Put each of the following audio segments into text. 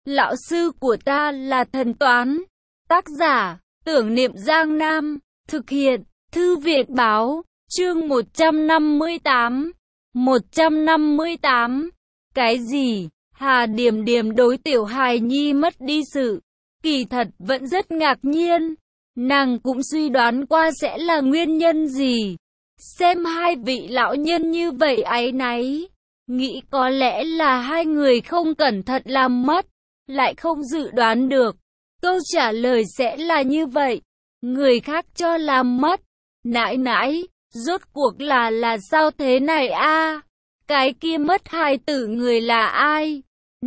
Lão sư của ta là thần toán. Tác giả, Tưởng Niệm Giang Nam. Thực hiện, Thư viện Báo. Chương 158. 158. Cái gì? Hà Điềm Điềm đối tiểu hài nhi mất đi sự kỳ thật vẫn rất ngạc nhiên. Nàng cũng suy đoán qua sẽ là nguyên nhân gì. Xem hai vị lão nhân như vậy áy náy, nghĩ có lẽ là hai người không cẩn thận làm mất, lại không dự đoán được câu trả lời sẽ là như vậy. Người khác cho làm mất. Nãi nãi, rốt cuộc là sao thế này a? Cái kia mất hài tử người là ai?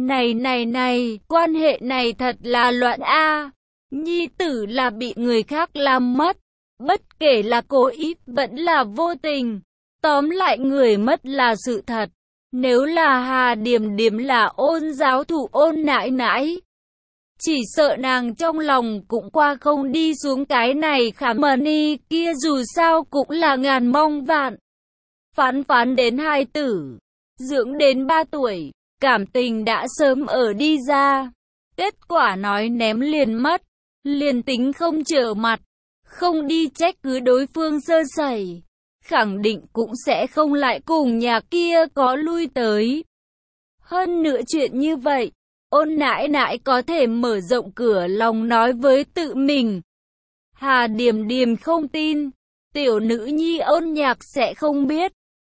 Này, quan hệ này thật là loạn a. Nhi tử là bị người khác làm mất, bất kể là cố ý vẫn là vô tình. Tóm lại người mất là sự thật. Nếu là Hà Điềm Điềm là Ôn giáo thụ Ôn nãi nãi, chỉ sợ nàng trong lòng cũng qua không đi xuống cái này khả mani kia, dù sao cũng là ngàn mong vạn. Phán đến hai tử, dưỡng đến 3 tuổi, cảm tình đã sớm ở đi ra. Kết quả nói ném liền mất, liền tính không trở mặt, không đi trách cứ đối phương sơ sẩy, khẳng định cũng sẽ không lại cùng nhà kia có lui tới. Hơn nữa chuyện như vậy, Ôn nãi nãi có thể mở rộng cửa lòng nói với tự mình. Hà Điềm Điềm không tin, tiểu nữ nhi Ôn Nhạc sẽ không biết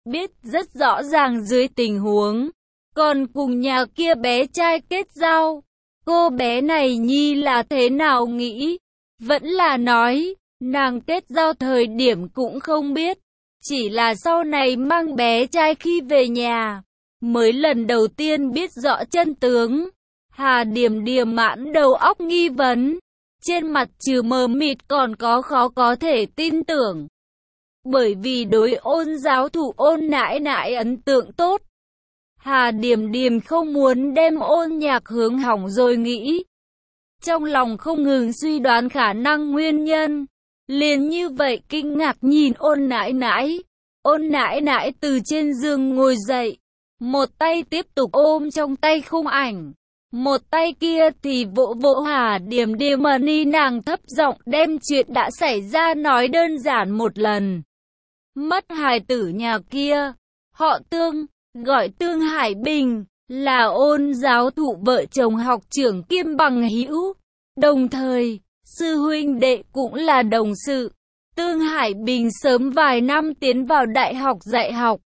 rất rõ ràng dưới tình huống, còn cùng nhà kia bé trai kết giao. Cô bé này nhi là thế nào nghĩ? Vẫn là nói, nàng kết giao thời điểm cũng không biết, chỉ là sau này mang bé trai khi về nhà, mới lần đầu tiên biết rõ chân tướng. Hà Điềm Điềm mãn đầu óc nghi vấn, trên mặt trừ mờ mịt còn có khó có thể tin tưởng. Bởi vì đối Ôn giáo thụ Ôn nãi nãi ấn tượng tốt, Hà Điềm Điềm không muốn đem Ôn Nhạc hướng hỏng rồi nghĩ. Trong lòng không ngừng suy đoán khả năng nguyên nhân, liền như vậy kinh ngạc nhìn Ôn nãi nãi. Ôn nãi nãi từ trên giường ngồi dậy, một tay tiếp tục ôm trong tay khung ảnh, một tay kia thì vỗ vỗ Hà Điềm Điềm ni, nàng thấp giọng đem chuyện đã xảy ra nói đơn giản một lần. Mất hài tử nhà kia, họ Tương, gọi Tương Hải Bình, là Ôn giáo thụ vợ chồng học trưởng kiêm bằng hữu, đồng thời, sư huynh đệ cũng là đồng sự. Tương Hải Bình sớm vài năm tiến vào đại học dạy học.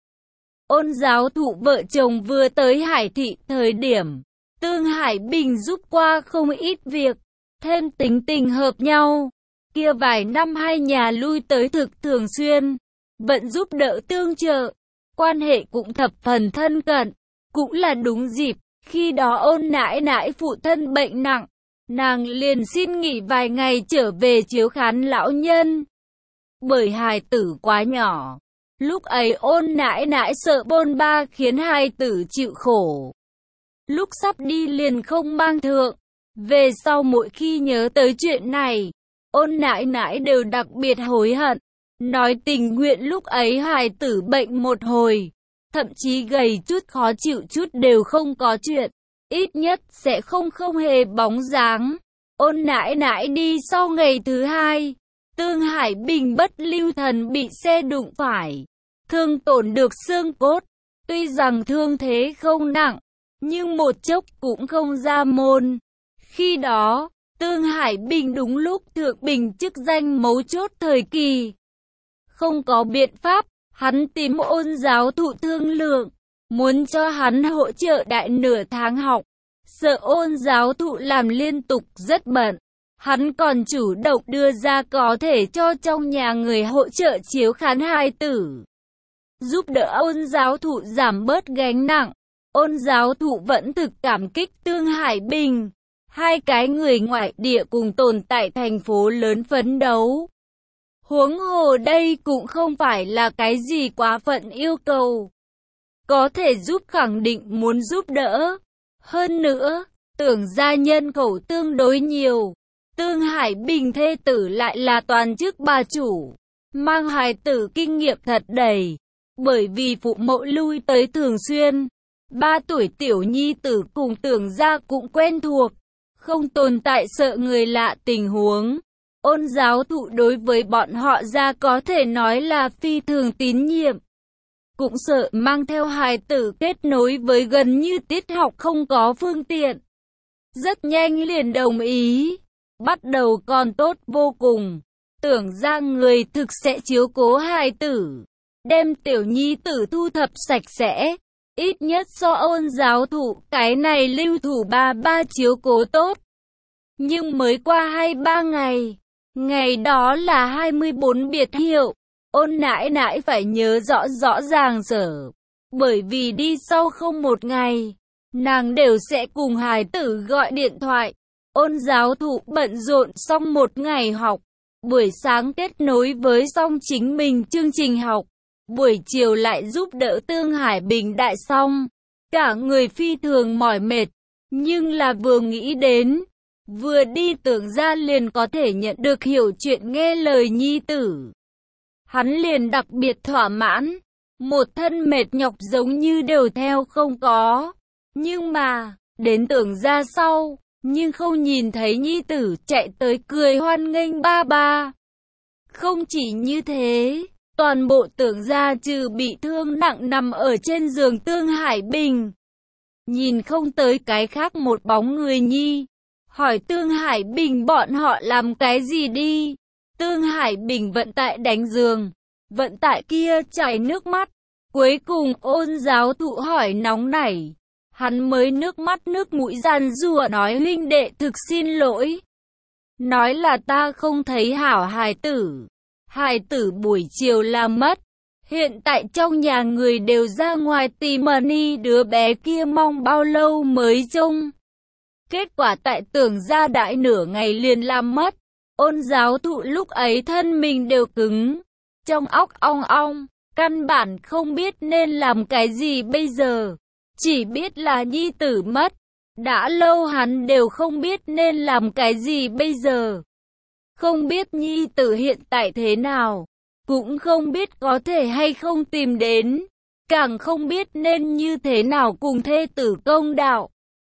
Ôn giáo thụ vợ chồng vừa tới Hải Thị thời điểm, Tương Hải Bình giúp qua không ít việc, thêm tính tình hợp nhau. Kia vài năm hai nhà lui tới thực thường xuyên, vẫn giúp đỡ tương trợ, quan hệ cũng thập phần thân cận. Cũng là đúng dịp, khi đó Ôn nãi nãi phụ thân bệnh nặng, nàng liền xin nghỉ vài ngày trở về chiếu khán lão nhân. Bởi hài tử quá nhỏ, lúc ấy Ôn nãi nãi sợ bôn ba khiến hài tử chịu khổ. Lúc sắp đi liền không mang thượng. Về sau mỗi khi nhớ tới chuyện này, Ôn nãi nãi đều đặc biệt hối hận. Nói tình nguyện lúc ấy hài tử bệnh một hồi, thậm chí gầy chút khó chịu chút đều không có chuyện. Ít nhất sẽ không hề bóng dáng. Ôn nãi nãi đi sau ngày thứ hai, Tương Hải Bình bất lưu thần bị xe đụng phải, thương tổn được xương cốt. Tuy rằng thương thế không nặng, nhưng một chốc cũng không ra môn. Khi đó, Tương Hải Bình đúng lúc thượng bình chức danh mấu chốt thời kỳ. Không có biện pháp, hắn tìm Ôn giáo thụ thương lượng, muốn cho hắn hỗ trợ đại nửa tháng học. Sợ Ôn giáo thụ làm liên tục rất bận, hắn còn chủ động đưa ra có thể cho trong nhà người hỗ trợ chiếu khán hài tử, giúp đỡ Ôn giáo thụ giảm bớt gánh nặng. Ôn giáo thụ vẫn thực cảm kích Tương Hải Bình. Hai cái người ngoại địa cùng tồn tại thành phố lớn phấn đấu. Huống hồ đây cũng không phải là cái gì quá phận yêu cầu. Có thể giúp khẳng định muốn giúp đỡ. Hơn nữa, tưởng ra nhân khẩu tương đối nhiều. Tương Hải Bình thê tử lại là toàn chức bà chủ, mang hài tử kinh nghiệm thật đầy. Bởi vì phụ mẫu lui tới thường xuyên, 3 tuổi tiểu nhi tử cùng Tưởng Gia cũng quen thuộc, không tồn tại sợ người lạ tình huống. Ôn giáo thụ đối với bọn họ Gia có thể nói là phi thường tín nhiệm. Cũng sợ mang theo hài tử kết nối với gần như tiết học không có phương tiện. Rất nhanh liền đồng ý. Bắt đầu còn tốt vô cùng. Tưởng Gia người thực sẽ chiếu cố hài tử. Đem tiểu nhi tử thu thập sạch sẽ. Ít nhất so ôn giáo thụ cái này lưu thủ ba chiếu cố tốt. Nhưng mới qua 2-3 ngày. Ngày đó là 24 biệt hiệu. Ôn nãi nãi phải nhớ rõ ràng sở. Bởi vì đi sau không một ngày, nàng đều sẽ cùng hài tử gọi điện thoại. Ôn giáo thụ bận rộn xong một ngày học. Buổi sáng kết nối với xong chính mình chương trình học. Buổi chiều lại giúp đỡ Tương Hải Bình đại xong. Cả người phi thường mỏi mệt. Nhưng là vừa nghĩ đến, vừa đi Tưởng Gia liền có thể nhận được hiểu chuyện nghe lời nhi tử. Hắn liền đặc biệt thỏa mãn, một thân mệt nhọc giống như đều theo không có. Nhưng mà, đến Tưởng Gia sau, nhưng không nhìn thấy nhi tử chạy tới cười hoan nghênh ba. Không chỉ như thế, toàn bộ Tưởng Gia trừ bị thương nặng nằm ở trên giường Tương Hải Bình. Nhìn không tới cái khác một bóng người nhi. Hỏi Tương Hải Bình bọn họ làm cái gì đi. Tương Hải Bình vận tại đánh giường, vận tại kia chảy nước mắt. Cuối cùng ôn giáo thụ hỏi nóng nảy. Hắn mới nước mắt nước mũi giàn giụa nói huynh đệ thực xin lỗi. Nói là ta không thấy hảo hài tử. Hài tử buổi chiều làm mất. Hiện tại trong nhà người đều ra ngoài tìm money đứa bé kia mong bao lâu mới trông. Kết quả tại Tưởng Gia đại nửa ngày liền làm mất. Ôn giáo thụ lúc ấy thân mình đều cứng. Trong óc ong ong. Căn bản không biết nên làm cái gì bây giờ. Chỉ biết là nhi tử mất. Đã lâu hắn đều không biết nên làm cái gì bây giờ. Không biết nhi tử hiện tại thế nào. Cũng không biết có thể hay không tìm đến. Càng không biết nên như thế nào cùng thê tử công đạo.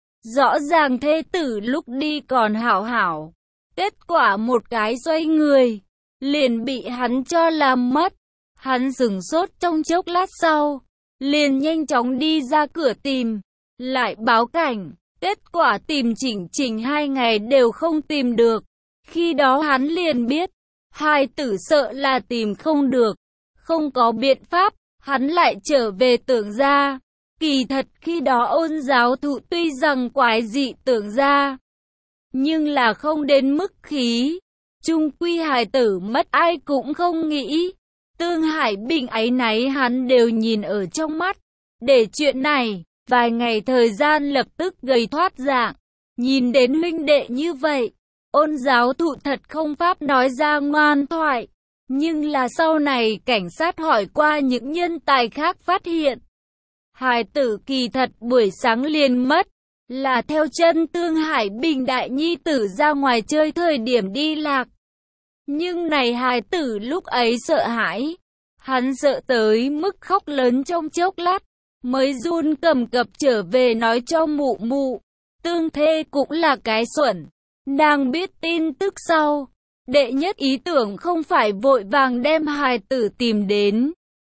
Rõ ràng thê tử lúc đi còn hảo hảo. Kết quả một cái xoay người. Liền bị hắn cho làm mất. Hắn sửng sốt trong chốc lát sau. Liền nhanh chóng đi ra cửa tìm. Lại báo cảnh. Kết quả tìm chỉnh 2 ngày đều không tìm được. Khi đó hắn liền biết. Hài tử sợ là tìm không được. Không có biện pháp. Hắn lại trở về Tưởng Gia. Kỳ thật khi đó ôn giáo thụ tuy rằng quái dị Tưởng Gia. Nhưng là không đến mức khí. Chung quy hài tử mất ai cũng không nghĩ. Tương Hải Bình áy náy hắn đều nhìn ở trong mắt. Để chuyện này, vài ngày thời gian lập tức gầy thoát dạng. Nhìn đến huynh đệ như vậy, ôn giáo thụ thật không pháp nói ra ngoan thoại. Nhưng là sau này cảnh sát hỏi qua những nhân tài khác phát hiện. Hài tử kỳ thật buổi sáng liền mất. Là theo chân Tương Hải Bình đại nhi tử ra ngoài chơi thời điểm đi lạc. Nhưng này hài tử lúc ấy sợ hãi. Hắn sợ tới mức khóc lớn trong chốc lát. Mới run cầm cập trở về nói cho mụ mụ. Tương thê cũng là cái xuẩn. Nàng biết tin tức sau. Đệ nhất ý tưởng không phải vội vàng đem hài tử tìm đến.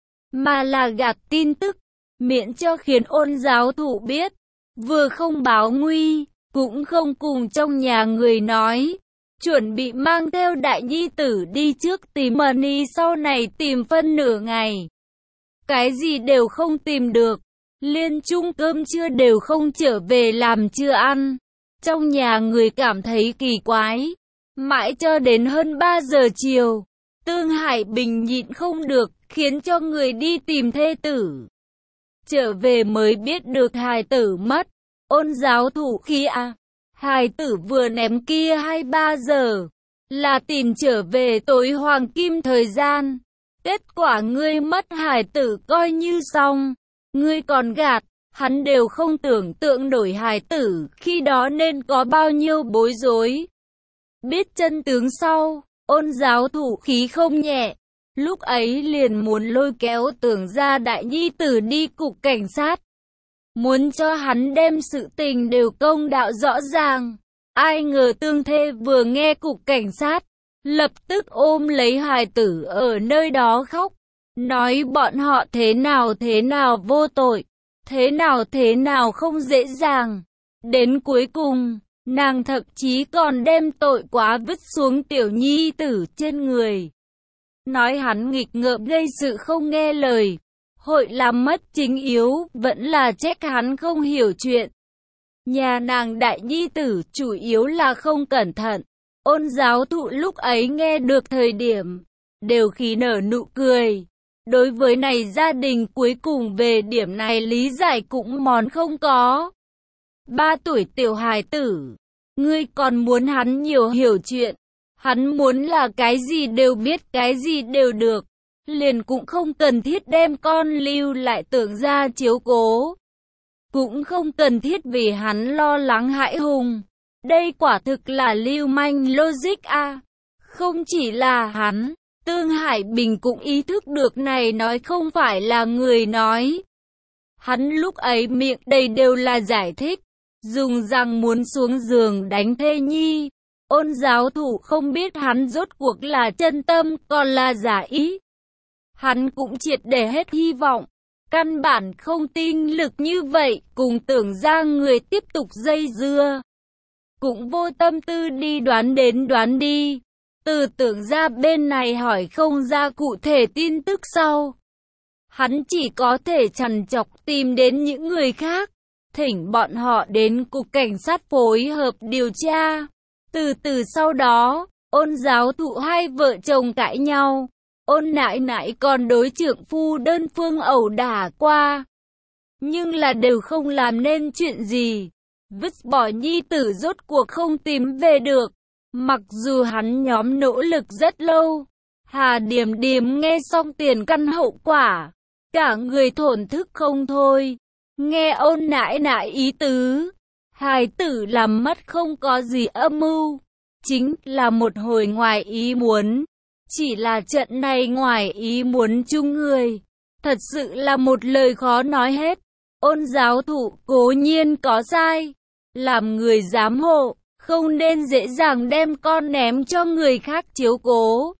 Mà là gạt tin tức. Miễn cho khiến ôn giáo thụ biết. Vừa không báo nguy. Cũng không cùng trong nhà người nói. Chuẩn bị mang theo đại nhi tử đi trước tìm money sau này tìm phân nửa ngày. Cái gì đều không tìm được. Liên chung cơm trưa đều không trở về làm chưa ăn. Trong nhà người cảm thấy kỳ quái. Mãi cho đến hơn 3 giờ chiều. Tương Hải Bình nhịn không được, khiến cho người đi tìm thê tử. Trở về mới biết được hài tử mất. Ôn giáo thủ khi hài tử vừa ném kia 2-3 giờ. Là tìm trở về tối hoàng kim thời gian. Kết quả ngươi mất hài tử coi như xong. Ngươi còn gạt, hắn đều không tưởng tượng nổi hài tử khi đó nên có bao nhiêu bối rối. Biết chân tướng sau, ôn giáo thủ khí không nhẹ. Lúc ấy liền muốn lôi kéo Tưởng Gia đại nhi tử đi cục cảnh sát. muốn cho hắn đem sự tình đều công đạo rõ ràng. Ai ngờ Tương Thê vừa nghe cục cảnh sát, lập tức ôm lấy hài tử ở nơi đó khóc, nói bọn họ thế nào vô tội, thế nào không dễ dàng. Đến cuối cùng, nàng thậm chí còn đem tội quá vứt xuống tiểu nhi tử trên người. Nói hắn nghịch ngợm gây sự không nghe lời, hội làm mất chính yếu, vẫn là trách hắn không hiểu chuyện. Nhà nàng đại nhi tử chủ yếu là không cẩn thận. Ôn giáo thụ lúc ấy nghe được thời điểm, đều khí nở nụ cười. Đối với này gia đình cuối cùng về điểm này lý giải cũng món không có. 3 tuổi tiểu hài tử, ngươi còn muốn hắn nhiều hiểu chuyện. Hắn muốn là cái gì đều biết, cái gì đều được. Liền cũng không cần thiết đem con lưu lại Tưởng gia chiếu cố. Cũng không cần thiết vì hắn lo lắng hãi hùng. Đây quả thực là lưu manh logic a. Không chỉ là hắn, Tương Hải Bình cũng ý thức được này nói không phải là người nói. Hắn lúc ấy miệng đầy đều là giải thích, dùng rằng muốn xuống giường đánh Thê Nhi. Ôn giáo thủ không biết hắn rốt cuộc là chân tâm còn là giả ý. Hắn cũng triệt để hết hy vọng. Căn bản không tin lực như vậy, cùng Tưởng ra người tiếp tục dây dưa. Cũng vô tâm tư đi đoán đến đoán đi. Từ Tưởng ra bên này hỏi không ra cụ thể tin tức sau. Hắn chỉ có thể trằn trọc tìm đến những người khác, thỉnh bọn họ đến cục cảnh sát phối hợp điều tra. Từ sau đó, Ôn giáo thụ hai vợ chồng cãi nhau. Ôn nãi nãi còn đối trượng phu đơn phương ẩu đả qua. Nhưng là đều không làm nên chuyện gì. Vứt bỏ nhi tử rốt cuộc không tìm về được. Mặc dù hắn nhóm nỗ lực rất lâu. Hà Điềm Điềm nghe xong tiền căn hậu quả, cả người thổn thức không thôi. Nghe ôn nãi nãi ý tứ, hài tử làm mất không có gì âm mưu, chính là một hồi ngoài ý muốn. Chỉ là trận này ngoài ý muốn chung người, thật sự là một lời khó nói hết. Ôn giáo thụ cố nhiên có sai, làm người giám hộ, không nên dễ dàng đem con ném cho người khác chiếu cố.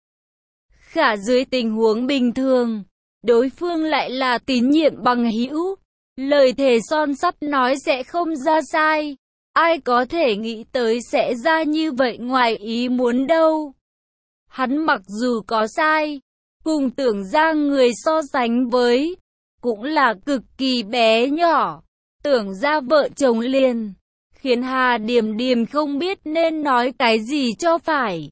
Khả dưới tình huống bình thường, đối phương lại là tín nhiệm bằng hữu, lời thề son sắt nói sẽ không ra sai. Ai có thể nghĩ tới sẽ ra như vậy ngoài ý muốn đâu. Hắn mặc dù có sai, cùng Tưởng ra người so sánh với, cũng là cực kỳ bé nhỏ. Tưởng ra vợ chồng liền, khiến Hà Điềm Điềm không biết nên nói cái gì cho phải.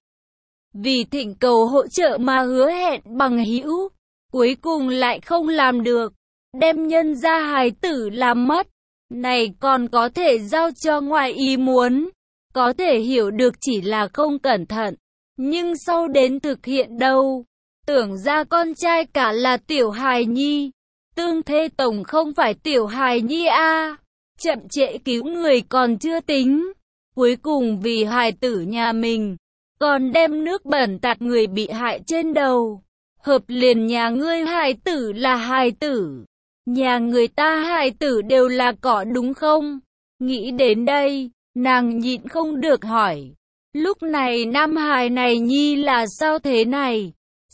Vì thỉnh cầu hỗ trợ mà hứa hẹn bằng hữu, cuối cùng lại không làm được, đem nhân gia hài tử làm mất. Này còn có thể giao cho ngoài ý muốn, có thể hiểu được chỉ là không cẩn thận. Nhưng sau đến thực hiện đâu, Tưởng ra con trai cả là tiểu hài nhi. Tương Thê tổng không phải tiểu hài nhi a. Chậm trễ cứu người còn chưa tính, cuối cùng vì hài tử nhà mình, còn đem nước bẩn tạt người bị hại trên đầu. Hợp liền nhà ngươi hài tử là hài tử, nhà người ta hài tử đều là cỏ đúng không? Nghĩ đến đây, nàng nhịn không được hỏi. Lúc này nam hài này nhi là sao thế này?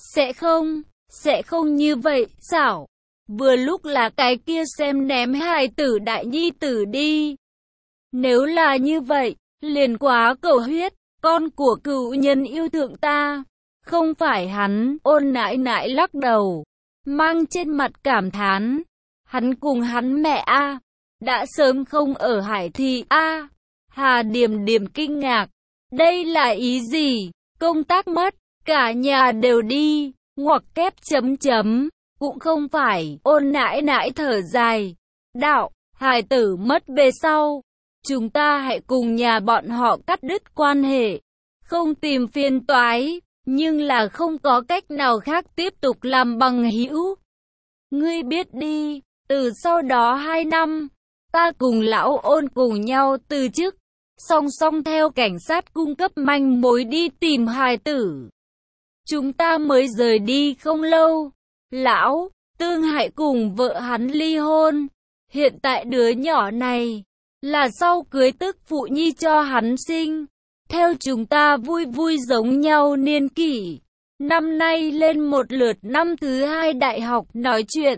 Sẽ không như vậy, xảo. Vừa lúc là cái kia xem ném hài tử đại nhi tử đi. Nếu là như vậy, liền quá cầu huyết, con của cựu nhân yêu thượng ta. Không phải hắn, ôn nãi nãi lắc đầu, mang trên mặt cảm thán. Hắn cùng hắn mẹ a, đã sớm không ở Hải Thị a. Hà Điềm Điềm kinh ngạc. Đây là ý gì? Công tác mất, cả nhà đều đi, ngoặc kép chấm chấm. Cũng không phải, ôn nãi nãi thở dài. Đạo, hài tử mất về sau, chúng ta hãy cùng nhà bọn họ cắt đứt quan hệ. Không tìm phiền toái, nhưng là không có cách nào khác tiếp tục làm bằng hữu. Ngươi biết đi, từ sau đó 2 năm, ta cùng lão Ôn cùng nhau từ chức, song song theo cảnh sát cung cấp manh mối đi tìm hài tử. Chúng ta mới rời đi không lâu, lão Tương Hải cùng vợ hắn ly hôn. Hiện tại đứa nhỏ này là sau cưới tức phụ nhi cho hắn sinh. Theo chúng ta vui vui giống nhau niên kỷ. Năm nay lên một lượt năm thứ 2 đại học nói chuyện.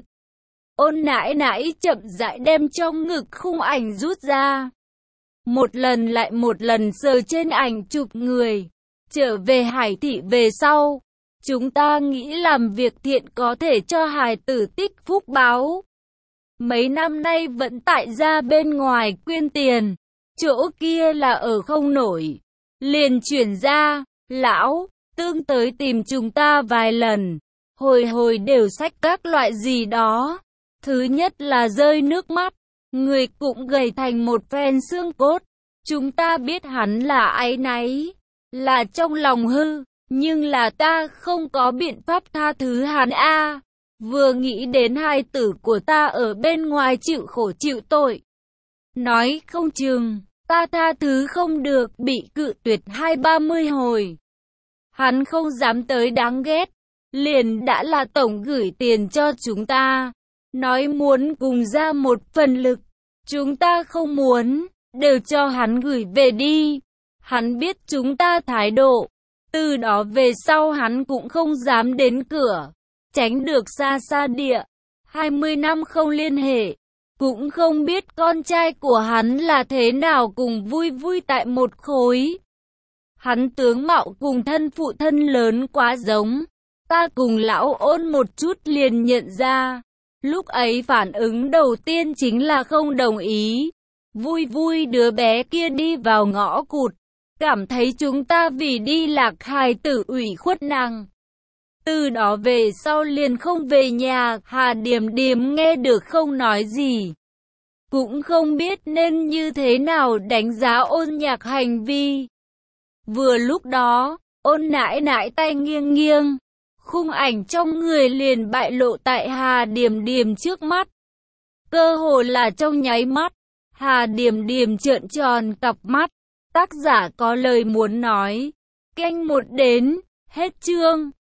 Ôn nãi nãi chậm rãi đem trong ngực khung ảnh rút ra. Một lần lại một lần sờ trên ảnh chụp người. Trở về Hải thị về sau. Chúng ta nghĩ làm việc thiện có thể cho hài tử tích phúc báo. Mấy năm nay vẫn tại gia bên ngoài quyên tiền. Chỗ kia là ở không nổi. Liền chuyển ra, lão, tương tới tìm chúng ta vài lần. Hồi hồi đều xách các loại gì đó. Thứ nhất là rơi nước mắt. Người cũng gầy thành một phen xương cốt. Chúng ta biết hắn là áy náy. Là trong lòng hư. Nhưng là ta không có biện pháp tha thứ hắn a. Vừa nghĩ đến hai tử của ta ở bên ngoài chịu khổ chịu tội. Nói không chừng, ta tha thứ không được, bị cự tuyệt 20-30 hồi. Hắn không dám tới đáng ghét, liền đã là tổng gửi tiền cho chúng ta. Nói muốn cùng ra một phần lực, chúng ta không muốn, đều cho hắn gửi về đi. Hắn biết chúng ta thái độ, từ đó về sau hắn cũng không dám đến cửa. Tránh được xa xa địa, 20 năm không liên hệ, cũng không biết con trai của hắn là thế nào cùng vui vui tại một khối. Hắn tướng mạo cùng thân phụ thân lớn quá giống, ta cùng lão Ôn một chút liền nhận ra. Lúc ấy phản ứng đầu tiên chính là không đồng ý. Vui vui đứa bé kia đi vào ngõ cụt, cảm thấy chúng ta vì đi lạc hài tử ủy khuất nàng. Từ đó về sau liền không về nhà. Hà Điềm Điềm nghe được không nói gì, cũng không biết nên như thế nào đánh giá Ôn Nhạc hành vi. Vừa lúc đó, Ôn nãi nãi tay nghiêng nghiêng, khung ảnh trong người liền bại lộ tại Hà Điềm Điềm trước mắt. Cơ hồ là trong nháy mắt, Hà Điềm Điềm trợn tròn cặp mắt. Tác giả có lời muốn nói. Canh 1 đến, hết chương.